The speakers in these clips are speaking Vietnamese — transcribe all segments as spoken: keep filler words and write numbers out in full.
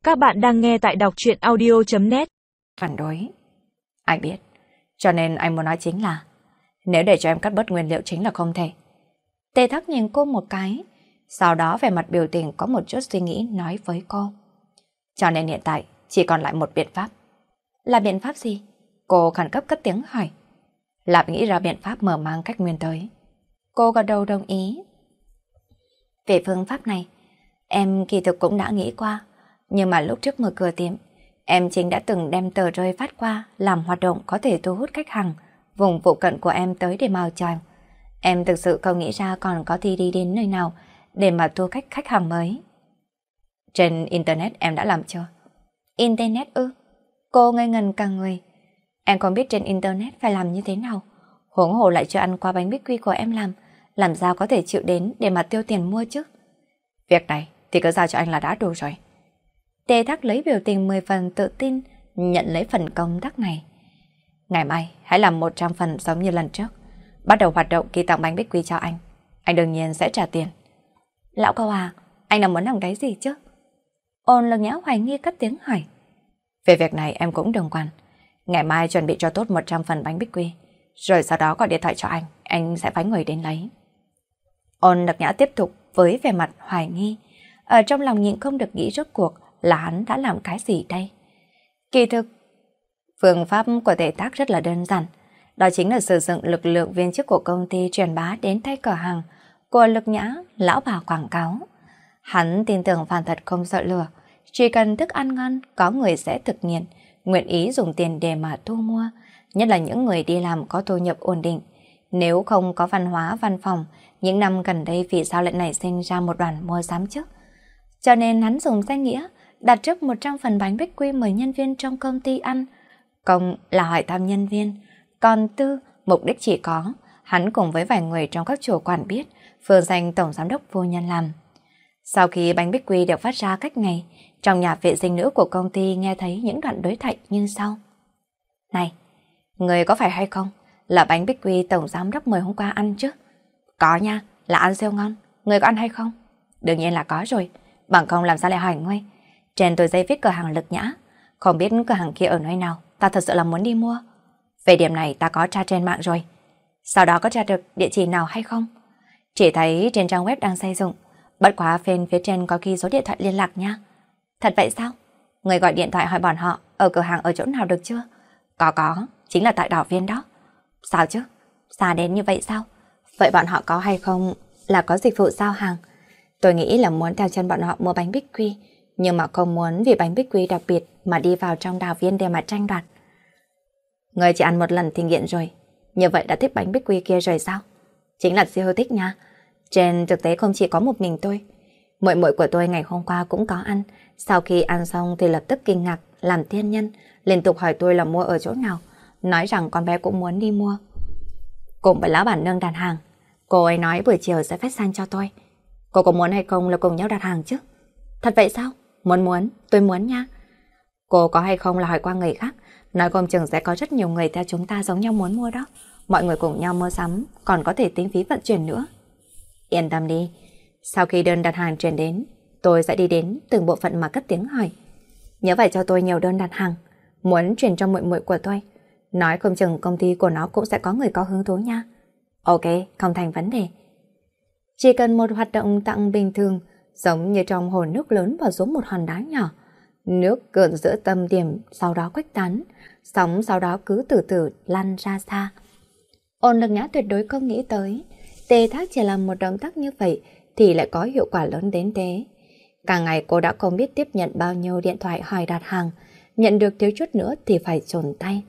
Các bạn đang nghe tại đọc truyện audio chấm net. Phản đối. Anh biết. Cho nên anh muốn nói chính là nếu để cho em cắt bớt nguyên liệu chính là không thể. Tề Thắc nhìn cô một cái, sau đó về mặt biểu tình có một chút suy nghĩ nói với cô. Cho nên hiện tại chỉ còn lại một biện pháp. Là biện pháp gì? Cô khẩn cấp cất tiếng hỏi. Lạp nghĩ ra biện pháp mở mang cách nguyên tới. Cô gật đầu đồng ý. Về phương pháp này, em kỳ thực cũng đã nghĩ qua. Nhưng mà lúc trước mở cửa tiệm, em chính đã từng đem tờ rơi phát qua làm hoạt động có thể thu hút khách hàng vùng phụ cận của em tới để mào chào. Em thực sự không nghĩ ra còn có thi đi đến nơi nào để mà thu khách khách hàng mới. Trên Internet em đã làm chưa? Internet ư? Cô ngây ngần cả người. Em không biết trên Internet phải làm như thế nào. Huống hồ lại chưa ăn qua bánh bích quy của em làm, làm sao có thể chịu đến để mà tiêu tiền mua chứ? Việc này thì cứ giao cho anh là đã đủ rồi. Tề Thắc lấy biểu tình mười phần tự tin, nhận lấy phần công tác này. Ngày mai hãy làm một trăm phần giống như lần trước. Bắt đầu hoạt động kỳ tặng bánh bích quy cho anh. Anh đương nhiên sẽ trả tiền. Lão Cao à, anh là muốn làm cái gì chứ? Ôn Lực Nhã hoài nghi cất tiếng hỏi. Về việc này em cũng đừng quan. Ngày mai chuẩn bị cho tốt một trăm phần bánh bích quy. Rồi sau đó gọi điện thoại cho anh, anh sẽ phái người đến lấy. Ôn Lực Nhã tiếp tục với vẻ mặt hoài nghi. Ở trong lòng nhịn không được nghĩ rốt cuộc là hắn đã làm cái gì đây. Kỳ thực, phương pháp của Tề Thác rất là đơn giản. Đó chính là sử dụng lực lượng viên chức của công ty truyền bá đến tay cửa hàng của Lực Nhã, lão bà quảng cáo. Hắn tin tưởng phản thật không sợ lừa. Chỉ cần thức ăn ngon, có người sẽ thực hiện, nguyện ý dùng tiền để mà thu mua. Nhất là những người đi làm có thu nhập ổn định. Nếu không có văn hóa văn phòng, những năm gần đây vì sao lại nảy sinh ra một đoàn mua sắm chứ? Cho nên hắn dùng danh nghĩa đặt trước một trăm phần bánh bích quy mời nhân viên trong công ty ăn. Công là hỏi thăm nhân viên, còn tư, mục đích chỉ có hắn cùng với vài người trong các chủ quản biết phương danh tổng giám đốc vô nhân làm. Sau khi bánh bích quy được phát ra cách ngày, trong nhà vệ sinh nữ của công ty nghe thấy những đoạn đối thoại như sau. Này, người có phải hay không? Là bánh bích quy tổng giám đốc mời hôm qua ăn chứ? Có nha, là ăn siêu ngon. Người có ăn hay không? Đương nhiên là có rồi. Bằng không làm sao lại hỏi ngươi? Trên tờ giấy viết cửa hàng Lực Nhã. Không biết cửa hàng kia ở nơi nào, ta thật sự là muốn đi mua. Về điểm này ta có tra trên mạng rồi. Sau đó có tra được địa chỉ nào hay không? Chỉ thấy trên trang web đang xây dựng. Bất quá bên phía trên có ghi số điện thoại liên lạc nha. Thật vậy sao? Người gọi điện thoại hỏi bọn họ ở cửa hàng ở chỗ nào được chưa? Có có, chính là tại Đảo Viên đó. Sao chứ? Xa đến như vậy sao? Vậy bọn họ có hay không là có dịch vụ giao hàng? Tôi nghĩ là muốn theo chân bọn họ mua bánh bích quy, nhưng mà không muốn vì bánh bích quy đặc biệt mà đi vào trong Đảo Viên để mà tranh đoạt. Người chỉ ăn một lần thì nghiện rồi, như vậy đã thích bánh bích quy kia rồi sao? Chính là siêu thích nha. Trên thực tế không chỉ có một mình tôi. Muội muội của tôi ngày hôm qua cũng có ăn. Sau khi ăn xong thì lập tức kinh ngạc làm thiên nhân, liên tục hỏi tôi là mua ở chỗ nào, nói rằng con bé cũng muốn đi mua. Cùng với lão bản nương đặt hàng, cô ấy nói buổi chiều sẽ phát sang cho tôi. Cô có muốn hay không là cùng nhau đặt hàng chứ? Thật vậy sao? Muốn muốn, tôi muốn nha. Cô có hay không là hỏi qua người khác, nói không chừng sẽ có rất nhiều người theo chúng ta giống nhau muốn mua đó. Mọi người cùng nhau mua sắm, còn có thể tính phí vận chuyển nữa. Yên tâm đi, sau khi đơn đặt hàng chuyển đến, tôi sẽ đi đến từng bộ phận mà cất tiếng hỏi. Nhớ phải cho tôi nhiều đơn đặt hàng, muốn chuyển cho muội muội của tôi. Nói không chừng công ty của nó cũng sẽ có người có hứng thú nha. Ok, không thành vấn đề. Chỉ cần một hoạt động tặng bình thường, giống như trong hồ nước lớn bỏ xuống một hòn đá nhỏ. Nước cợn giữa tâm điểm, sau đó khuếch tán, sóng sau đó cứ từ từ lăn ra xa. Ôn Lực Nhã tuyệt đối không nghĩ tới, Tề Thác chỉ làm một động tác như vậy thì lại có hiệu quả lớn đến thế. Cả ngày cô đã không biết tiếp nhận bao nhiêu điện thoại hỏi đặt hàng, nhận được thiếu chút nữa thì phải chồn tay.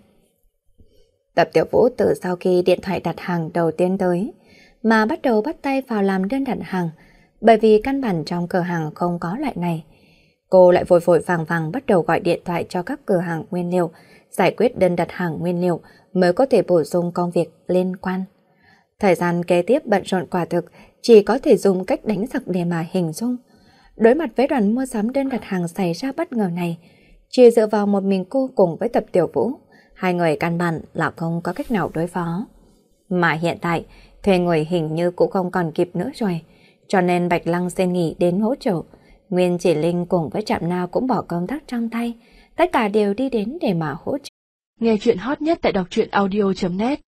Tập Tiểu Vũ từ sau khi điện thoại đặt hàng đầu tiên tới, mà bắt đầu bắt tay vào làm đơn đặt hàng, bởi vì căn bản trong cửa hàng không có loại này. Cô lại vội vội vàng vàng bắt đầu gọi điện thoại cho các cửa hàng nguyên liệu, giải quyết đơn đặt hàng nguyên liệu mới có thể bổ sung công việc liên quan. Thời gian kế tiếp bận rộn quả thực chỉ có thể dùng cách đánh giặc để mà hình dung. Đối mặt với đoàn mua sắm đơn đặt hàng xảy ra bất ngờ này, chỉ dựa vào một mình cô cùng với Tập Tiểu Vũ, hai người căn bản là không có cách nào đối phó. Mà hiện tại, thuê người hình như cũng không còn kịp nữa rồi, cho nên Bạch Lăng xin nghỉ đến hỗ trợ. Nguyên Chỉ Linh cùng với Trạm Na cũng bỏ công tác trong tay, tất cả đều đi đến để mà hỗ trợ. Nghe chuyện hot nhất tại đọc truyện audio chấm net.